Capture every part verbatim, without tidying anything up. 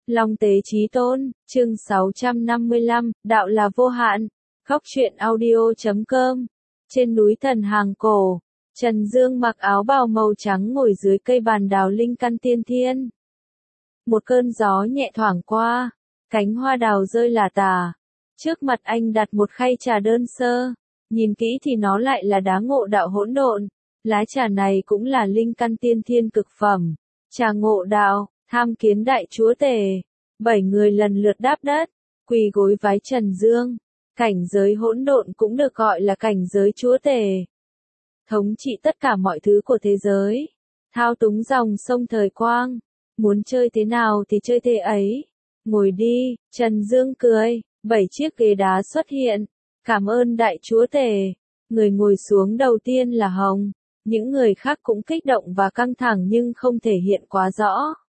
Long tế chí tôn, chương sáu trăm năm mươi lăm, đạo là vô hạn. Góc truyện audio chấm com. Trên núi thần hàng cổ, Trần Dương mặc áo bào màu trắng ngồi dưới cây bàn đào linh căn tiên thiên. Một cơn gió nhẹ thoảng qua, cánh hoa đào rơi lả tả. Trước mặt anh đặt một khay trà đơn sơ, nhìn kỹ thì nó lại là đá ngộ đạo hỗn độn. Lá trà này cũng là linh căn tiên thiên cực phẩm. Trà ngộ đạo, tham kiến đại chúa tể. Bảy người lần lượt đáp đất, quỳ gối vái Trần Dương. Cảnh giới hỗn độn cũng được gọi là cảnh giới chúa tể. Thống trị tất cả mọi thứ của thế giới. Thao túng dòng sông thời quang. Muốn chơi thế nào thì chơi thế ấy. Ngồi đi, Trần Dương cười. Bảy chiếc ghế đá xuất hiện. Cảm ơn đại chúa tể. Người ngồi xuống đầu tiên là Hồng. Những người khác cũng kích động và căng thẳng nhưng không thể hiện quá rõ.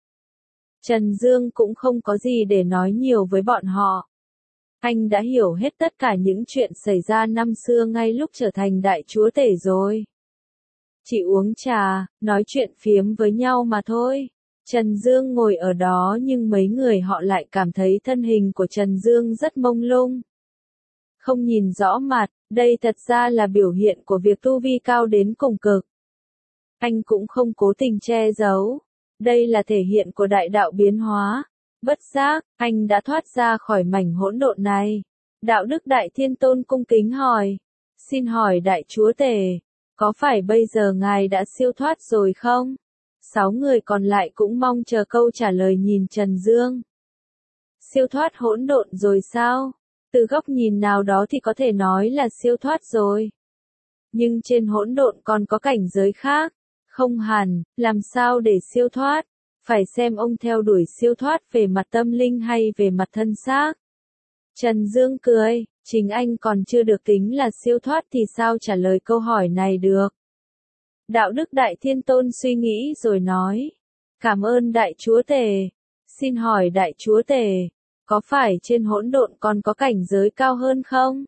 Trần Dương cũng không có gì để nói nhiều với bọn họ. Anh đã hiểu hết tất cả những chuyện xảy ra năm xưa ngay lúc trở thành đại chúa tể rồi. Chỉ uống trà, nói chuyện phiếm với nhau mà thôi. Trần Dương ngồi ở đó nhưng mấy người họ lại cảm thấy thân hình của Trần Dương rất mông lung. Không nhìn rõ mặt, đây thật ra là biểu hiện của việc tu vi cao đến cùng cực. Anh cũng không cố tình che giấu. Đây là thể hiện của đại đạo biến hóa. Bất giác, anh đã thoát ra khỏi mảnh hỗn độn này. Đạo đức đại thiên tôn cung kính hỏi. Xin hỏi đại chúa tể, có phải bây giờ ngài đã siêu thoát rồi không? Sáu người còn lại cũng mong chờ câu trả lời nhìn Trần Dương. Siêu thoát hỗn độn rồi sao? Từ góc nhìn nào đó thì có thể nói là siêu thoát rồi. Nhưng trên hỗn độn còn có cảnh giới khác. Không hẳn, làm sao để siêu thoát? Phải xem ông theo đuổi siêu thoát về mặt tâm linh hay về mặt thân xác. Trần Dương cười, chính anh còn chưa được tính là siêu thoát thì sao trả lời câu hỏi này được. Đạo đức đại thiên tôn suy nghĩ rồi nói. Cảm ơn đại chúa tể. Xin hỏi đại chúa tể, có phải trên hỗn độn còn có cảnh giới cao hơn không?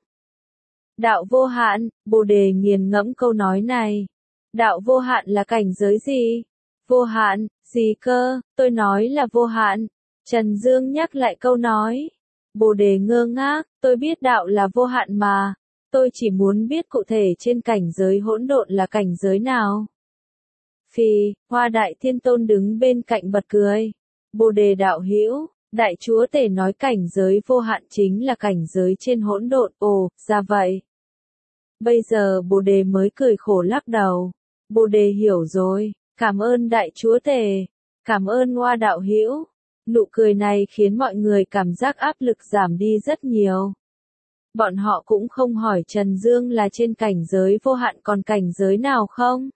Đạo vô hạn, Bồ Đề nghiền ngẫm câu nói này. Đạo vô hạn là cảnh giới gì? Vô hạn, gì cơ, tôi nói là vô hạn. Trần Dương nhắc lại câu nói. Bồ Đề ngơ ngác, tôi biết đạo là vô hạn mà. Tôi chỉ muốn biết cụ thể trên cảnh giới hỗn độn là cảnh giới nào. Phì, Hoa Đại Thiên Tôn đứng bên cạnh bật cười. Bồ Đề đạo hữu, đại chúa tể nói cảnh giới vô hạn chính là cảnh giới trên hỗn độn. Ồ, ra vậy. Bây giờ Bồ Đề mới cười khổ lắc đầu. Bồ Đề hiểu rồi, cảm ơn đại chúa tể, cảm ơn Hoa đạo hữu. Nụ cười này khiến mọi người cảm giác áp lực giảm đi rất nhiều. Bọn họ cũng không hỏi Trần Dương là trên cảnh giới vô hạn còn cảnh giới nào không.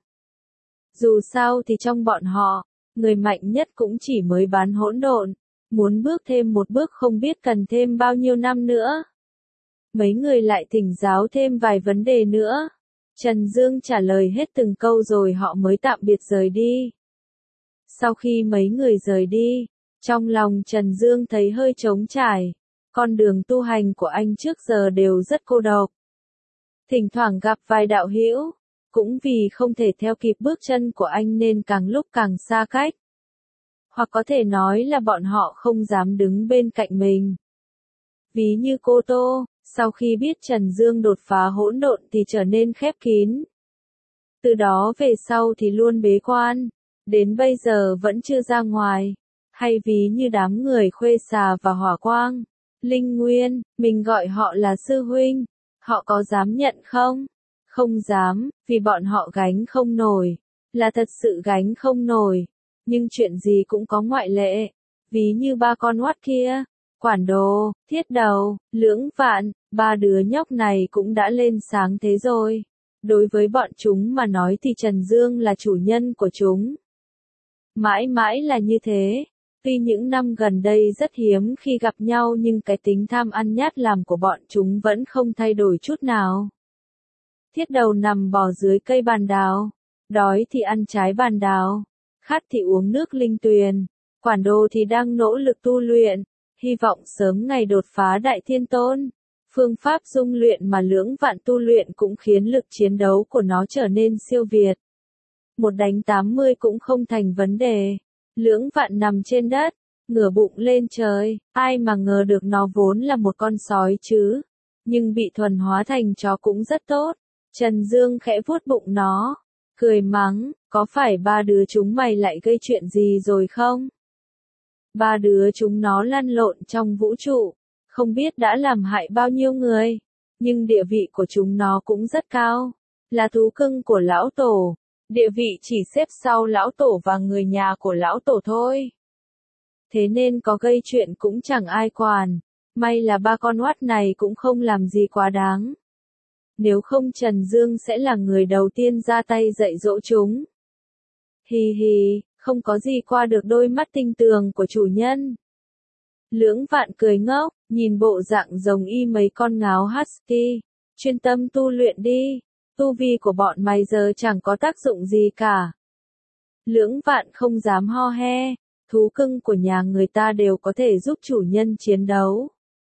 Dù sao thì trong bọn họ, người mạnh nhất cũng chỉ mới bán hỗn độn, muốn bước thêm một bước không biết cần thêm bao nhiêu năm nữa. Mấy người lại thỉnh giáo thêm vài vấn đề nữa. Trần Dương trả lời hết từng câu rồi họ mới tạm biệt rời đi. Sau khi mấy người rời đi, trong lòng Trần Dương thấy hơi trống trải. Con đường tu hành của anh trước giờ đều rất cô độc. Thỉnh thoảng gặp vài đạo hữu, cũng vì không thể theo kịp bước chân của anh nên càng lúc càng xa cách. Hoặc có thể nói là bọn họ không dám đứng bên cạnh mình. Ví như cô Tô, sau khi biết Trần Dương đột phá hỗn độn thì trở nên khép kín. Từ đó về sau thì luôn bế quan, đến bây giờ vẫn chưa ra ngoài. Hay ví như đám người Khuê Xà và Hỏa Quang, Linh Nguyên, mình gọi họ là sư huynh, họ có dám nhận không? Không dám, vì bọn họ gánh không nổi, là thật sự gánh không nổi. Nhưng chuyện gì cũng có ngoại lệ, ví như ba con oát kia. Quản Đồ, Thiết Đầu, Lưỡng Vạn, ba đứa nhóc này cũng đã lên sáng thế rồi. Đối với bọn chúng mà nói thì Trần Dương là chủ nhân của chúng. Mãi mãi là như thế. Tuy những năm gần đây rất hiếm khi gặp nhau nhưng cái tính tham ăn nhát làm của bọn chúng vẫn không thay đổi chút nào. Thiết Đầu nằm bò dưới cây bàn đào. Đói thì ăn trái bàn đào. Khát thì uống nước linh tuyền. Quản Đồ thì đang nỗ lực tu luyện. Hy vọng sớm ngày đột phá đại thiên tôn. Phương pháp dung luyện mà Lưỡng Vạn tu luyện cũng khiến lực chiến đấu của nó trở nên siêu việt. Một đánh tám mươi cũng không thành vấn đề. Lưỡng Vạn nằm trên đất, ngửa bụng lên trời, ai mà ngờ được nó vốn là một con sói chứ, nhưng bị thuần hóa thành chó cũng rất tốt. Trần Dương khẽ vuốt bụng nó, cười mắng, có phải ba đứa chúng mày lại gây chuyện gì rồi không? Ba đứa chúng nó lăn lộn trong vũ trụ, không biết đã làm hại bao nhiêu người, nhưng địa vị của chúng nó cũng rất cao, là thú cưng của lão tổ, địa vị chỉ xếp sau lão tổ và người nhà của lão tổ thôi. Thế nên có gây chuyện cũng chẳng ai quản, may là ba con oát này cũng không làm gì quá đáng. Nếu không Trần Dương sẽ là người đầu tiên ra tay dạy dỗ chúng. Hì hì, không có gì qua được đôi mắt tinh tường của chủ nhân. Lưỡng Vạn cười ngốc, nhìn bộ dạng giống y mấy con ngáo husky, chuyên tâm tu luyện đi, tu vi của bọn mày giờ chẳng có tác dụng gì cả. Lưỡng Vạn không dám ho he, thú cưng của nhà người ta đều có thể giúp chủ nhân chiến đấu.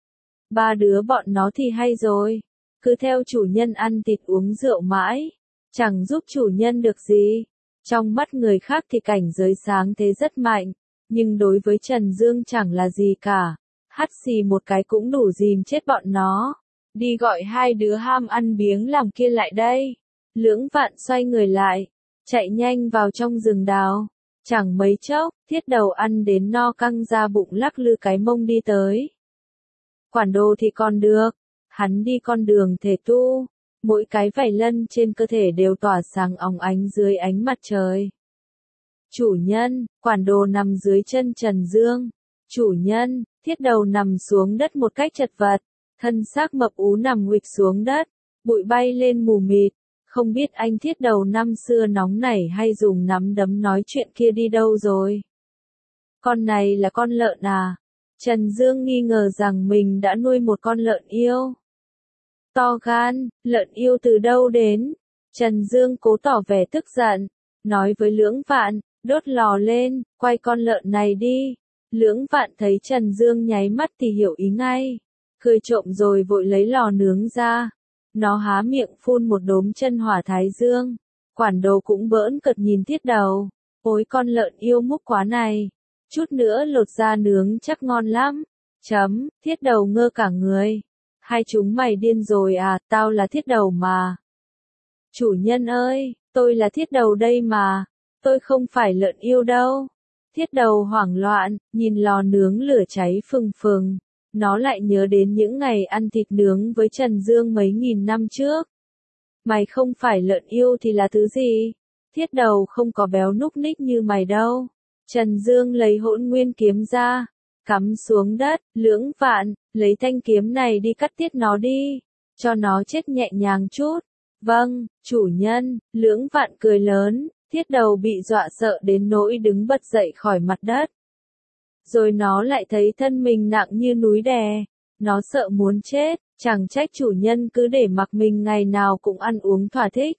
Ba đứa bọn nó thì hay rồi, cứ theo chủ nhân ăn thịt uống rượu mãi, chẳng giúp chủ nhân được gì. Trong mắt người khác thì cảnh giới sáng thế rất mạnh, nhưng đối với Trần Dương chẳng là gì cả. Hắt xì một cái cũng đủ dìm chết bọn nó. Đi gọi hai đứa ham ăn biếng làm kia lại đây. Lưỡng Vạn xoay người lại, chạy nhanh vào trong rừng đào. Chẳng mấy chốc, thiết đầu ăn đến no căng ra bụng lắc lư cái mông đi tới. Quản đồ thì còn được, hắn đi con đường thể tu, mỗi cái vảy lân trên cơ thể đều tỏa sáng óng ánh dưới ánh mặt trời. Chủ nhân, quản đồ nằm dưới chân Trần Dương. Chủ nhân, thiết đầu nằm xuống đất một cách chật vật, thân xác mập ú nằm nguịch xuống đất, bụi bay lên mù mịt. Không biết anh thiết đầu năm xưa nóng nảy hay dùng nắm đấm nói chuyện kia đi đâu rồi. Con này là con lợn à? Trần Dương nghi ngờ rằng mình đã nuôi một con lợn yêu. To gan, lợn yêu từ đâu đến? Trần Dương cố tỏ vẻ tức giận, nói với Lưỡng Vạn, đốt lò lên, quay con lợn này đi. Lưỡng Vạn thấy Trần Dương nháy mắt thì hiểu ý ngay, cười trộm rồi vội lấy lò nướng ra. Nó há miệng phun một đốm chân hỏa thái dương. Quản đồ cũng bỡn cợt nhìn thiết đầu. Ôi con lợn yêu múc quá này. Chút nữa lột ra nướng chắc ngon lắm. Chấm, thiết đầu ngơ cả người. Hai chúng mày điên rồi à, tao là thiết đầu mà. Chủ nhân ơi, tôi là thiết đầu đây mà. Tôi không phải lợn yêu đâu. Thiết đầu hoảng loạn, nhìn lò nướng lửa cháy phừng phừng. Nó lại nhớ đến những ngày ăn thịt nướng với Trần Dương mấy nghìn năm trước. Mày không phải lợn yêu thì là thứ gì? Thiết đầu không có béo núc ních như mày đâu. Trần Dương lấy Hỗn Nguyên kiếm ra, cắm xuống đất. Lưỡng Vạn, lấy thanh kiếm này đi cắt tiết nó đi, cho nó chết nhẹ nhàng chút. Vâng, chủ nhân. Lưỡng Vạn cười lớn, thiết đầu bị dọa sợ đến nỗi đứng bật dậy khỏi mặt đất. Rồi nó lại thấy thân mình nặng như núi đè. Nó sợ muốn chết, chẳng trách chủ nhân cứ để mặc mình ngày nào cũng ăn uống thỏa thích.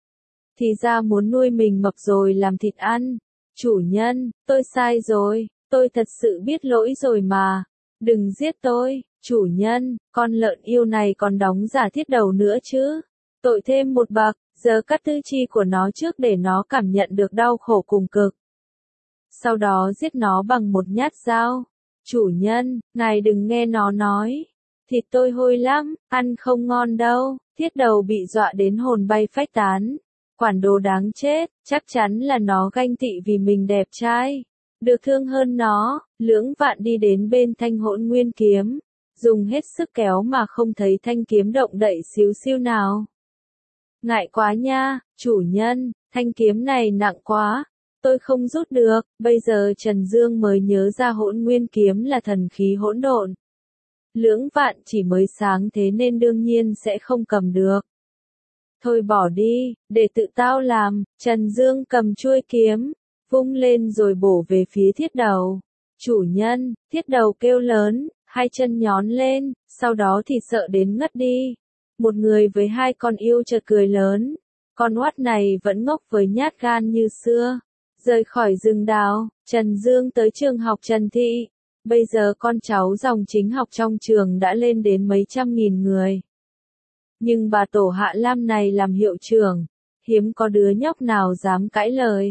Thì ra muốn nuôi mình mập rồi làm thịt ăn. Chủ nhân, tôi sai rồi, tôi thật sự biết lỗi rồi mà. Đừng giết tôi, chủ nhân, con lợn yêu này còn đóng giả thiết đầu nữa chứ. Tội thêm một bậc, giờ cắt tư chi của nó trước để nó cảm nhận được đau khổ cùng cực. Sau đó giết nó bằng một nhát dao. Chủ nhân, ngài đừng nghe nó nói. Thịt tôi hôi lắm, ăn không ngon đâu. Thiết đầu bị dọa đến hồn bay phách tán. Quản đồ đáng chết, chắc chắn là nó ganh tị vì mình đẹp trai. Được thương hơn nó, Lưỡng Vạn đi đến bên thanh Hỗn Nguyên kiếm. Dùng hết sức kéo mà không thấy thanh kiếm động đậy xíu xiu nào. Ngại quá nha, chủ nhân, thanh kiếm này nặng quá. Tôi không rút được, bây giờ Trần Dương mới nhớ ra Hỗn Nguyên kiếm là thần khí hỗn độn. Lưỡng Vạn chỉ mới sáng thế nên đương nhiên sẽ không cầm được. Thôi bỏ đi, để tự tao làm. Trần Dương cầm chuôi kiếm, vung lên rồi bổ về phía thiết đầu. Chủ nhân, thiết đầu kêu lớn, hai chân nhón lên, sau đó thì sợ đến ngất đi. Một người với hai con yêu chợt cười lớn. Con oát này vẫn ngốc với nhát gan như xưa. Rời khỏi rừng đào, Trần Dương tới trường học Trần Thị. Bây giờ con cháu dòng chính học trong trường đã lên đến mấy trăm nghìn người. Nhưng bà tổ Hạ Lam này làm hiệu trưởng, hiếm có đứa nhóc nào dám cãi lời.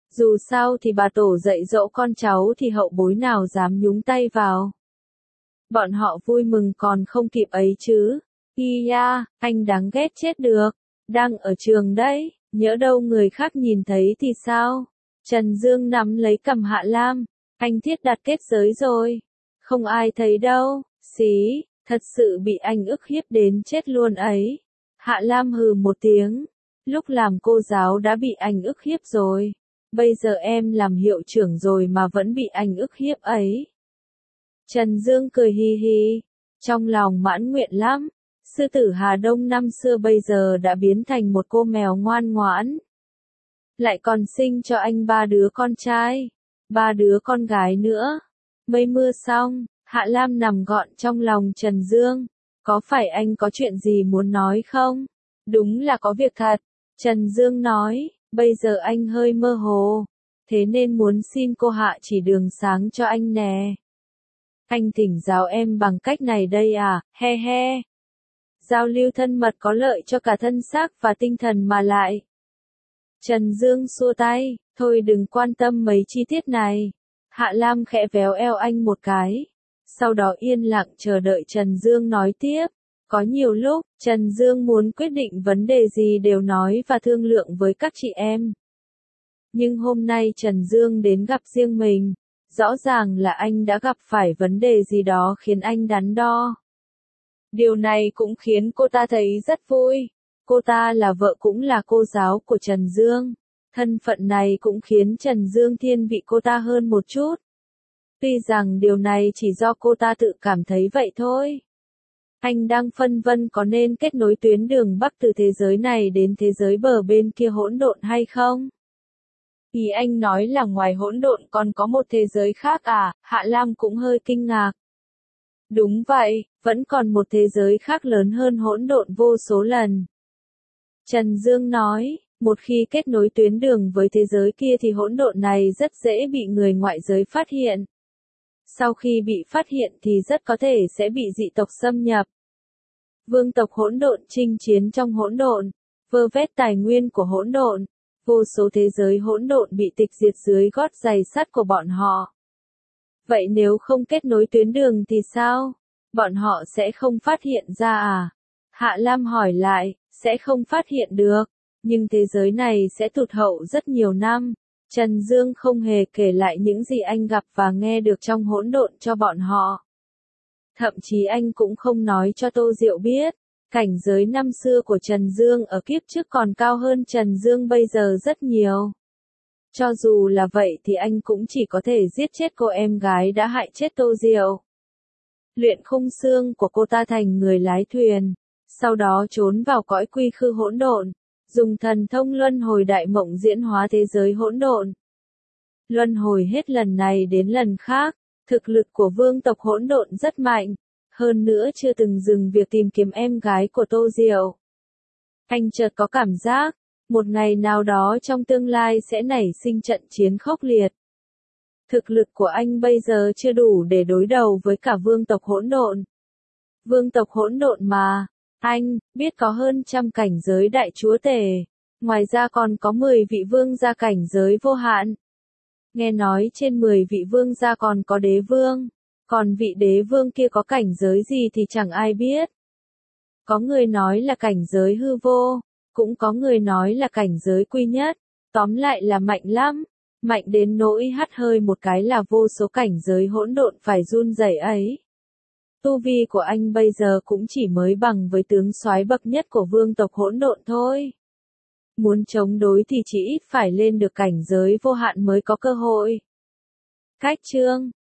Dù sao thì bà tổ dạy dỗ con cháu thì hậu bối nào dám nhúng tay vào. Bọn họ vui mừng còn không kịp ấy chứ. Hi ya, anh đáng ghét chết được. Đang ở trường đấy, nhỡ đâu người khác nhìn thấy thì sao? Trần Dương nắm lấy cằm Hạ Lam. Anh thiết đặt kết giới rồi. Không ai thấy đâu. Xí, thật sự bị anh ức hiếp đến chết luôn ấy. Hạ Lam hừ một tiếng. Lúc làm cô giáo đã bị anh ức hiếp rồi. Bây giờ em làm hiệu trưởng rồi mà vẫn bị anh ức hiếp ấy. Trần Dương cười hi hi. Trong lòng mãn nguyện lắm. Sư tử Hà Đông năm xưa bây giờ đã biến thành một cô mèo ngoan ngoãn. Lại còn sinh cho anh ba đứa con trai. Ba đứa con gái nữa. Mây mưa xong, Hạ Lam nằm gọn trong lòng Trần Dương. Có phải anh có chuyện gì muốn nói không? Đúng là có việc thật. Trần Dương nói, bây giờ anh hơi mơ hồ. Thế nên muốn xin cô Hạ chỉ đường sáng cho anh nè. Anh thỉnh giáo em bằng cách này đây à, he he. Giao lưu thân mật có lợi cho cả thân xác và tinh thần mà lại. Trần Dương xua tay, thôi đừng quan tâm mấy chi tiết này. Hạ Lam khẽ véo eo anh một cái. Sau đó yên lặng chờ đợi Trần Dương nói tiếp. Có nhiều lúc, Trần Dương muốn quyết định vấn đề gì đều nói và thương lượng với các chị em. Nhưng hôm nay Trần Dương đến gặp riêng mình. Rõ ràng là anh đã gặp phải vấn đề gì đó khiến anh đắn đo. Điều này cũng khiến cô ta thấy rất vui. Cô ta là vợ cũng là cô giáo của Trần Dương. Thân phận này cũng khiến Trần Dương thiên vị cô ta hơn một chút. Tuy rằng điều này chỉ do cô ta tự cảm thấy vậy thôi. Anh đang phân vân có nên kết nối tuyến đường Bắc từ thế giới này đến thế giới bờ bên kia hỗn độn hay không? Ý anh nói là ngoài hỗn độn còn có một thế giới khác à? Hạ Lam cũng hơi kinh ngạc. Đúng vậy, vẫn còn một thế giới khác lớn hơn hỗn độn vô số lần. Trần Dương nói, một khi kết nối tuyến đường với thế giới kia thì hỗn độn này rất dễ bị người ngoại giới phát hiện. Sau khi bị phát hiện thì rất có thể sẽ bị dị tộc xâm nhập. Vương tộc hỗn độn chinh chiến trong hỗn độn, vơ vét tài nguyên của hỗn độn, vô số thế giới hỗn độn bị tịch diệt dưới gót giày sắt của bọn họ. Vậy nếu không kết nối tuyến đường thì sao? Bọn họ sẽ không phát hiện ra à? Hạ Lam hỏi lại, sẽ không phát hiện được, nhưng thế giới này sẽ tụt hậu rất nhiều năm. Trần Dương không hề kể lại những gì anh gặp và nghe được trong hỗn độn cho bọn họ. Thậm chí anh cũng không nói cho Tô Diệu biết, cảnh giới năm xưa của Trần Dương ở kiếp trước còn cao hơn Trần Dương bây giờ rất nhiều. Cho dù là vậy thì anh cũng chỉ có thể giết chết cô em gái đã hại chết Tô Diệu. Luyện khung xương của cô ta thành người lái thuyền, sau đó trốn vào cõi quy khư hỗn độn, dùng thần thông luân hồi đại mộng diễn hóa thế giới hỗn độn. Luân hồi hết lần này đến lần khác, thực lực của vương tộc hỗn độn rất mạnh, hơn nữa chưa từng dừng việc tìm kiếm em gái của Tô Diệu. Anh chợt có cảm giác, một ngày nào đó trong tương lai sẽ nảy sinh trận chiến khốc liệt. Thực lực của anh bây giờ chưa đủ để đối đầu với cả vương tộc hỗn độn. Vương tộc hỗn độn mà, anh biết có hơn trăm cảnh giới đại chúa tể, ngoài ra còn có mười vị vương gia cảnh giới vô hạn. Nghe nói trên mười vị vương gia còn có đế vương, còn vị đế vương kia có cảnh giới gì thì chẳng ai biết. Có người nói là cảnh giới hư vô, cũng có người nói là cảnh giới quy nhất, tóm lại là mạnh lắm, mạnh đến nỗi hắt hơi một cái là vô số cảnh giới hỗn độn phải run rẩy ấy. Tu vi của anh bây giờ cũng chỉ mới bằng với tướng soái bậc nhất của vương tộc hỗn độn thôi. Muốn chống đối thì chỉ ít phải lên được cảnh giới vô hạn mới có cơ hội. Cách chương